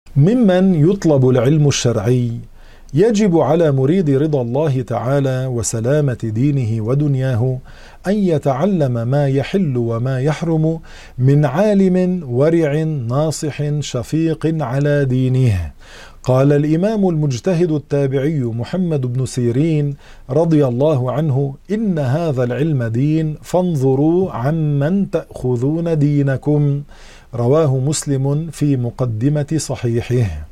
ممن يطلب العلم الشرعي، يجب على مريد رضا الله تعالى وسلامة دينه ودنياه أن يتعلم ما يحل وما يحرم من عالم ورع ناصح شفيق على دينه. قال الإمام المجتهد التابعي محمد بن سيرين رضي الله عنه: إن هذا العلم دين، فانظروا عمن تأخذون دينكم. رواه مسلم في مقدمة صحيحه.